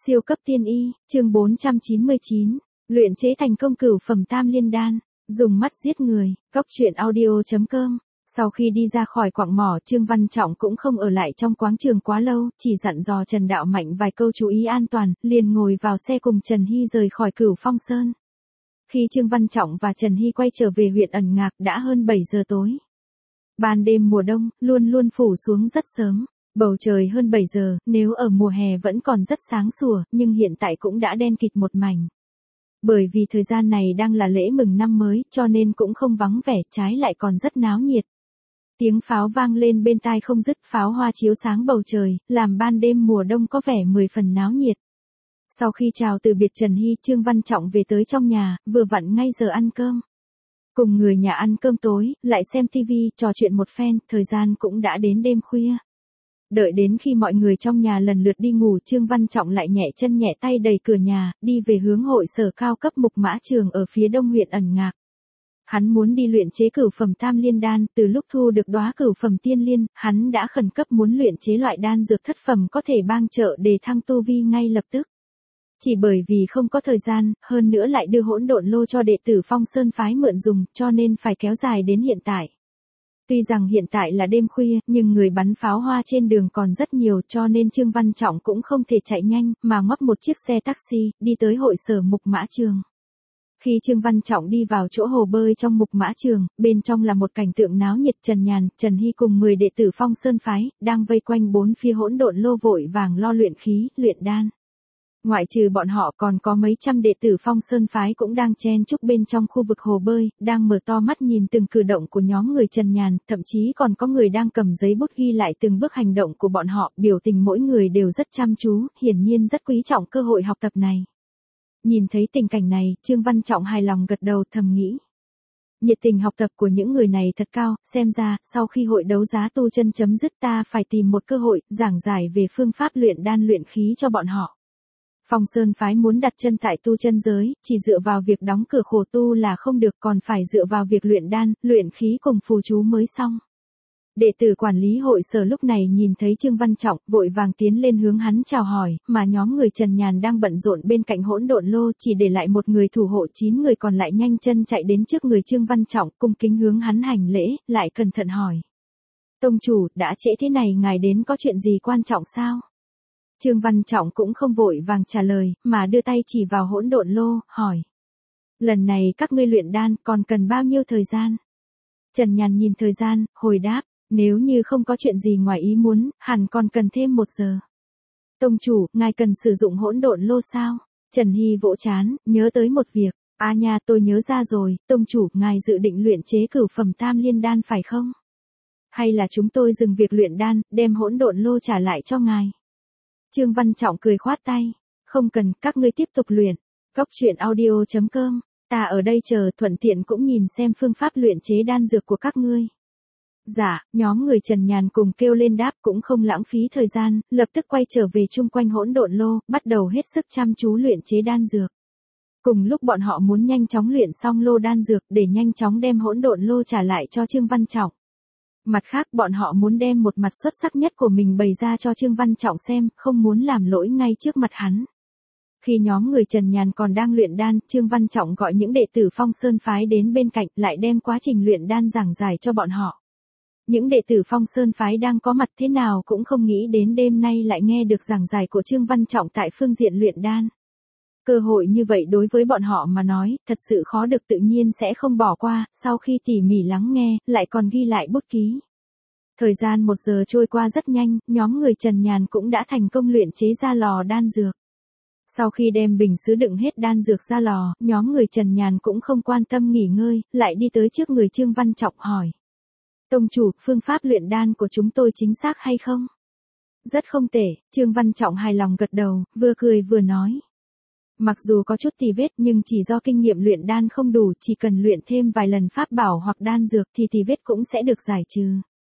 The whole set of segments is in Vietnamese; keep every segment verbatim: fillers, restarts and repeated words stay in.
Siêu cấp tiên y, chương bốn trăm chín mươi chín, luyện chế thành công cửu phẩm tam liên đan, dùng mắt giết người, cóc truyện audio chấm com. Sau khi đi ra khỏi quặng mỏ, Trương Văn Trọng cũng không ở lại trong quáng trường quá lâu, chỉ dặn dò Trần Đạo Mạnh vài câu chú ý an toàn, liền ngồi vào xe cùng Trần Hy rời khỏi Cửu Phong Sơn. Khi Trương Văn Trọng và Trần Hy quay trở về huyện Ẩn Ngạc đã hơn bảy giờ tối. Ban đêm mùa đông, luôn luôn phủ xuống rất sớm. Bầu trời hơn bảy giờ, nếu ở mùa hè vẫn còn rất sáng sủa, nhưng hiện tại cũng đã đen kịt một mảnh. Bởi vì thời gian này đang là lễ mừng năm mới, cho nên cũng không vắng vẻ, trái lại còn rất náo nhiệt. Tiếng pháo vang lên bên tai không dứt, pháo hoa chiếu sáng bầu trời, làm ban đêm mùa đông có vẻ mười phần náo nhiệt. Sau khi chào từ biệt Trần Hy, Trương Văn Trọng về tới trong nhà, vừa vặn ngay giờ ăn cơm. Cùng người nhà ăn cơm tối, lại xem tivi, trò chuyện một phen, thời gian cũng đã đến đêm khuya. Đợi đến khi mọi người trong nhà lần lượt đi ngủ, Trương Văn Trọng lại nhẹ chân nhẹ tay đẩy cửa nhà, đi về hướng hội sở cao cấp Mục Mã Trường ở phía đông huyện Ẩn Ngạc. Hắn muốn đi luyện chế cửu phẩm tam liên đan, từ lúc thu được đóa cửu phẩm tiên liên, hắn đã khẩn cấp muốn luyện chế loại đan dược thất phẩm có thể bang trợ đề thăng tu vi ngay lập tức. Chỉ bởi vì không có thời gian, hơn nữa lại đưa hỗn độn lô cho đệ tử Phong Sơn phái mượn dùng, cho nên phải kéo dài đến hiện tại. Tuy rằng hiện tại là đêm khuya, nhưng người bắn pháo hoa trên đường còn rất nhiều, cho nên Trương Văn Trọng cũng không thể chạy nhanh, mà ngót một chiếc xe taxi, đi tới hội sở Mục Mã Trường. Khi Trương Văn Trọng đi vào chỗ hồ bơi trong Mục Mã Trường, bên trong là một cảnh tượng náo nhiệt. Trần Nhàn, Trần Hy cùng mười đệ tử Phong Sơn phái, đang vây quanh bốn phía hỗn độn lô vội vàng lo luyện khí, luyện đan. Ngoại trừ bọn họ còn có mấy trăm đệ tử Phong Sơn phái cũng đang chen chúc bên trong khu vực hồ bơi, đang mở to mắt nhìn từng cử động của nhóm người Trần Nhàn, thậm chí còn có người đang cầm giấy bút ghi lại từng bước hành động của bọn họ, biểu tình mỗi người đều rất chăm chú, hiển nhiên rất quý trọng cơ hội học tập này. Nhìn thấy tình cảnh này, Trương Văn Trọng hài lòng gật đầu, thầm nghĩ. Nhiệt tình học tập của những người này thật cao, xem ra, sau khi hội đấu giá tu chân chấm dứt ta phải tìm một cơ hội, giảng giải về phương pháp luyện đan luyện khí cho bọn họ. Phong Sơn phái muốn đặt chân tại tu chân giới, chỉ dựa vào việc đóng cửa khổ tu là không được, còn phải dựa vào việc luyện đan, luyện khí cùng phù chú mới xong. Đệ tử quản lý hội sở lúc này nhìn thấy Trương Văn Trọng, vội vàng tiến lên hướng hắn chào hỏi, mà nhóm người Trần Nhàn đang bận rộn bên cạnh hỗn độn lô, chỉ để lại một người thủ hộ, chín người còn lại nhanh chân chạy đến trước người Trương Văn Trọng, cung kính hướng hắn hành lễ, lại cẩn thận hỏi. Tông chủ, đã trễ thế này ngài đến có chuyện gì quan trọng sao? Trương Văn Trọng cũng không vội vàng trả lời, mà đưa tay chỉ vào hỗn độn lô, hỏi. Lần này các ngươi luyện đan còn cần bao nhiêu thời gian? Trần Nhàn nhìn thời gian, hồi đáp, nếu như không có chuyện gì ngoài ý muốn, hẳn còn cần thêm một giờ. Tông chủ, ngài cần sử dụng hỗn độn lô sao? Trần Hy vỗ trán, nhớ tới một việc. À nha, tôi nhớ ra rồi, tông chủ, ngài dự định luyện chế cửu phẩm tam liên đan phải không? Hay là chúng tôi dừng việc luyện đan, đem hỗn độn lô trả lại cho ngài? Trương Văn Trọng cười khoát tay, không cần, các ngươi tiếp tục luyện. Cóc truyện audio chấm com, ta ở đây chờ, thuận tiện cũng nhìn xem phương pháp luyện chế đan dược của các ngươi. Dạ, nhóm người Trần Nhàn cùng kêu lên đáp, cũng không lãng phí thời gian, lập tức quay trở về chung quanh hỗn độn lô, bắt đầu hết sức chăm chú luyện chế đan dược. Cùng lúc bọn họ muốn nhanh chóng luyện xong lô đan dược để nhanh chóng đem hỗn độn lô trả lại cho Trương Văn Trọng. Mặt khác, bọn họ muốn đem một mặt xuất sắc nhất của mình bày ra cho Trương Văn Trọng xem, không muốn làm lỗi ngay trước mặt hắn. Khi nhóm người Trần Nhàn còn đang luyện đan, Trương Văn Trọng gọi những đệ tử Phong Sơn phái đến bên cạnh, lại đem quá trình luyện đan giảng giải cho bọn họ. Những đệ tử Phong Sơn phái đang có mặt thế nào cũng không nghĩ đến đêm nay lại nghe được giảng giải của Trương Văn Trọng tại phương diện luyện đan. Cơ hội như vậy đối với bọn họ mà nói, thật sự khó được, tự nhiên sẽ không bỏ qua, sau khi tỉ mỉ lắng nghe, lại còn ghi lại bút ký. Thời gian một giờ trôi qua rất nhanh, nhóm người Trần Nhàn cũng đã thành công luyện chế ra lò đan dược. Sau khi đem bình sứ đựng hết đan dược ra lò, nhóm người Trần Nhàn cũng không quan tâm nghỉ ngơi, lại đi tới trước người Trương Văn Trọng hỏi. Tông chủ, phương pháp luyện đan của chúng tôi chính xác hay không? Rất không tệ, Trương Văn Trọng hài lòng gật đầu, vừa cười vừa nói. Mặc dù có chút tì vết nhưng chỉ do kinh nghiệm luyện đan không đủ, chỉ cần luyện thêm vài lần pháp bảo hoặc đan dược thì tì vết cũng sẽ được giải trừ.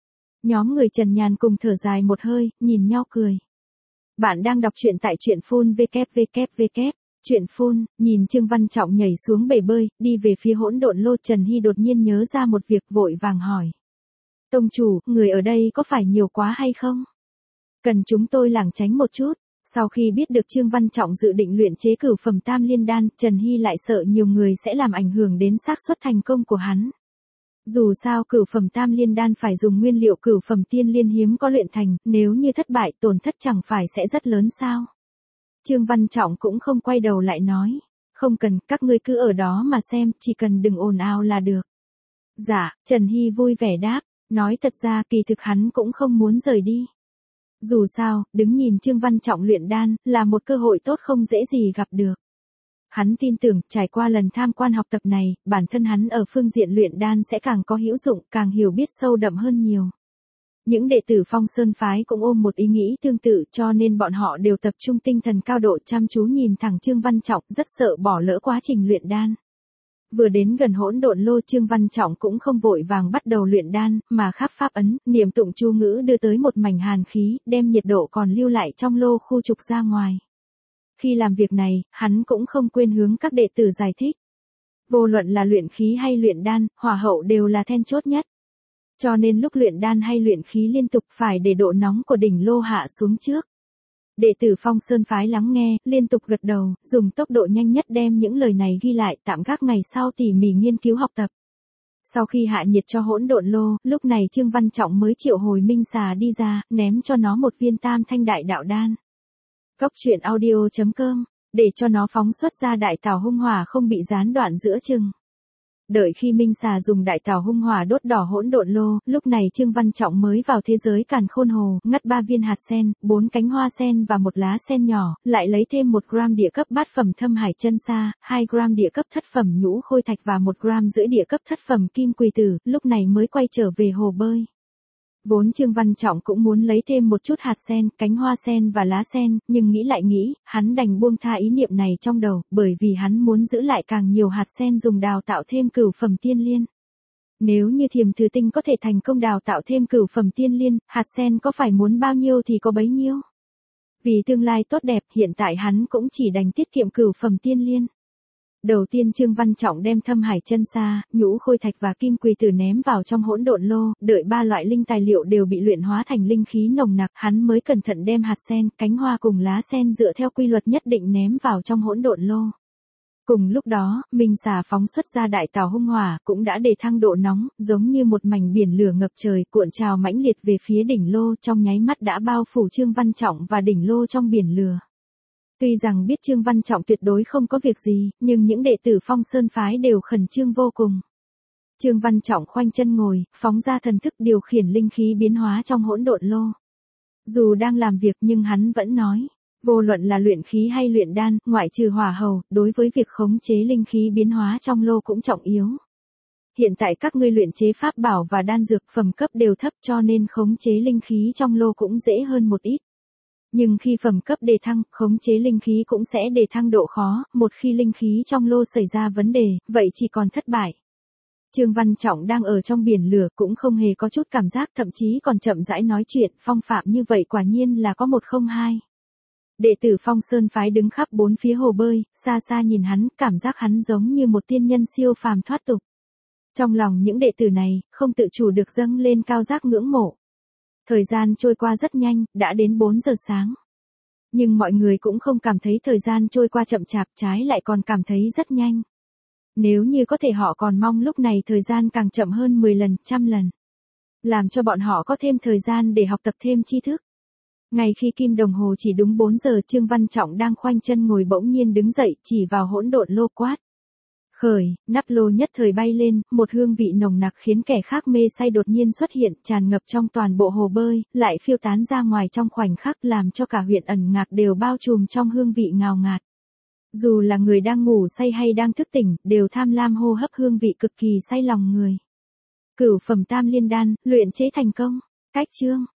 Nhóm người Trần Nhàn cùng thở dài một hơi, nhìn nhau cười. Bạn đang đọc truyện tại truyện phun vê kép vê kép vê kép. Truyện phun, nhìn Trương Văn Trọng nhảy xuống bể bơi, đi về phía hỗn độn lô. Trần Hy đột nhiên nhớ ra một việc, vội vàng hỏi. Tông chủ, người ở đây có phải nhiều quá hay không? Cần chúng tôi lảng tránh một chút. Sau khi biết được Trương Văn Trọng dự định luyện chế cửu phẩm tam liên đan, Trần Hy lại sợ nhiều người sẽ làm ảnh hưởng đến xác suất thành công của hắn. Dù sao cửu phẩm tam liên đan phải dùng nguyên liệu cửu phẩm tiên liên hiếm có luyện thành, nếu như thất bại tổn thất chẳng phải sẽ rất lớn sao. Trương Văn Trọng cũng không quay đầu lại nói, không cần, các ngươi cứ ở đó mà xem, chỉ cần đừng ồn ào là được. Dạ, Trần Hy vui vẻ đáp, nói thật ra kỳ thực hắn cũng không muốn rời đi. Dù sao, đứng nhìn Trương Văn Trọng luyện đan, là một cơ hội tốt không dễ gì gặp được. Hắn tin tưởng, trải qua lần tham quan học tập này, bản thân hắn ở phương diện luyện đan sẽ càng có hữu dụng, càng hiểu biết sâu đậm hơn nhiều. Những đệ tử Phong Sơn Phái cũng ôm một ý nghĩ tương tự cho nên bọn họ đều tập trung tinh thần cao độ chăm chú nhìn thẳng Trương Văn Trọng, rất sợ bỏ lỡ quá trình luyện đan. Vừa đến gần hỗn độn lô, Trương Văn Trọng cũng không vội vàng bắt đầu luyện đan, mà khắp pháp ấn, niệm tụng chú ngữ đưa tới một mảnh hàn khí, đem nhiệt độ còn lưu lại trong lô khu trục ra ngoài. Khi làm việc này, hắn cũng không quên hướng các đệ tử giải thích. Vô luận là luyện khí hay luyện đan, hỏa hậu đều là then chốt nhất. Cho nên lúc luyện đan hay luyện khí liên tục phải để độ nóng của đỉnh lô hạ xuống trước. Đệ tử Phong Sơn Phái lắng nghe, liên tục gật đầu, dùng tốc độ nhanh nhất đem những lời này ghi lại, tạm gác ngày sau tỉ mỉ nghiên cứu học tập. Sau khi hạ nhiệt cho hỗn độn lô, lúc này Trương Văn Trọng mới triệu hồi minh xà đi ra, ném cho nó một viên tam thanh đại đạo đan. Cốc truyện audio chấm com, để cho nó phóng xuất ra đại tảo hung hỏa không bị gián đoạn giữa chừng. Đợi khi minh xà dùng đại tảo hung hỏa đốt đỏ hỗn độn lô, lúc này Trương Văn Trọng mới vào thế giới càn khôn hồ, ngắt ba viên hạt sen, bốn cánh hoa sen và một lá sen nhỏ, lại lấy thêm một gram địa cấp bát phẩm thâm hải chân sa, hai gram địa cấp thất phẩm nhũ khôi thạch và một gram rưỡi địa cấp thất phẩm kim quỳ tử, lúc này mới quay trở về hồ bơi. Vốn Trương Văn Trọng cũng muốn lấy thêm một chút hạt sen, cánh hoa sen và lá sen, nhưng nghĩ lại nghĩ, hắn đành buông tha ý niệm này trong đầu, bởi vì hắn muốn giữ lại càng nhiều hạt sen dùng đào tạo thêm cửu phẩm tiên liên. Nếu như Thiềm Thử Tinh có thể thành công đào tạo thêm cửu phẩm tiên liên, hạt sen có phải muốn bao nhiêu thì có bấy nhiêu. Vì tương lai tốt đẹp, hiện tại hắn cũng chỉ đành tiết kiệm cửu phẩm tiên liên. Đầu tiên Trương Văn Trọng đem thâm hải chân sa, nhũ khôi thạch và kim quỳ tử ném vào trong hỗn độn lô, đợi ba loại linh tài liệu đều bị luyện hóa thành linh khí nồng nặc, hắn mới cẩn thận đem hạt sen, cánh hoa cùng lá sen dựa theo quy luật nhất định ném vào trong hỗn độn lô. Cùng lúc đó, minh xà phóng xuất ra đại tảo hung hỏa, cũng đã đề thăng độ nóng, giống như một mảnh biển lửa ngập trời, cuộn trào mãnh liệt về phía đỉnh lô, trong nháy mắt đã bao phủ Trương Văn Trọng và đỉnh lô trong biển lửa. Tuy rằng biết Trương Văn Trọng tuyệt đối không có việc gì, nhưng những đệ tử Phong Sơn Phái đều khẩn trương vô cùng. Trương Văn Trọng khoanh chân ngồi, phóng ra thần thức điều khiển linh khí biến hóa trong hỗn độn lô. Dù đang làm việc nhưng hắn vẫn nói, vô luận là luyện khí hay luyện đan, ngoại trừ hỏa hầu, đối với việc khống chế linh khí biến hóa trong lô cũng trọng yếu. Hiện tại các ngươi luyện chế pháp bảo và đan dược phẩm cấp đều thấp cho nên khống chế linh khí trong lô cũng dễ hơn một ít. Nhưng khi phẩm cấp đề thăng, khống chế linh khí cũng sẽ đề thăng độ khó, một khi linh khí trong lô xảy ra vấn đề, vậy chỉ còn thất bại. Trương Văn Trọng đang ở trong biển lửa cũng không hề có chút cảm giác, thậm chí còn chậm rãi nói chuyện, phong phạm như vậy quả nhiên là có một không hai. Đệ tử Phong Sơn Phái đứng khắp bốn phía hồ bơi, xa xa nhìn hắn, cảm giác hắn giống như một tiên nhân siêu phàm thoát tục. Trong lòng những đệ tử này, không tự chủ được dâng lên cao giác ngưỡng mộ. Thời gian trôi qua rất nhanh, đã đến bốn giờ sáng. Nhưng mọi người cũng không cảm thấy thời gian trôi qua chậm chạp, trái lại còn cảm thấy rất nhanh. Nếu như có thể họ còn mong lúc này thời gian càng chậm hơn mười lần, trăm lần. Làm cho bọn họ có thêm thời gian để học tập thêm tri thức. Ngay khi kim đồng hồ chỉ đúng bốn giờ, Trương Văn Trọng đang khoanh chân ngồi bỗng nhiên đứng dậy, chỉ vào hỗn độn lô quát. Khởi, nắp lô nhất thời bay lên, một hương vị nồng nặc khiến kẻ khác mê say đột nhiên xuất hiện, tràn ngập trong toàn bộ hồ bơi, lại phiêu tán ra ngoài trong khoảnh khắc làm cho cả huyện ẩn ngạc đều bao trùm trong hương vị ngào ngạt. Dù là người đang ngủ say hay đang thức tỉnh, đều tham lam hô hấp hương vị cực kỳ say lòng người. Cửu phẩm tam liên đan, luyện chế thành công. Cách chương.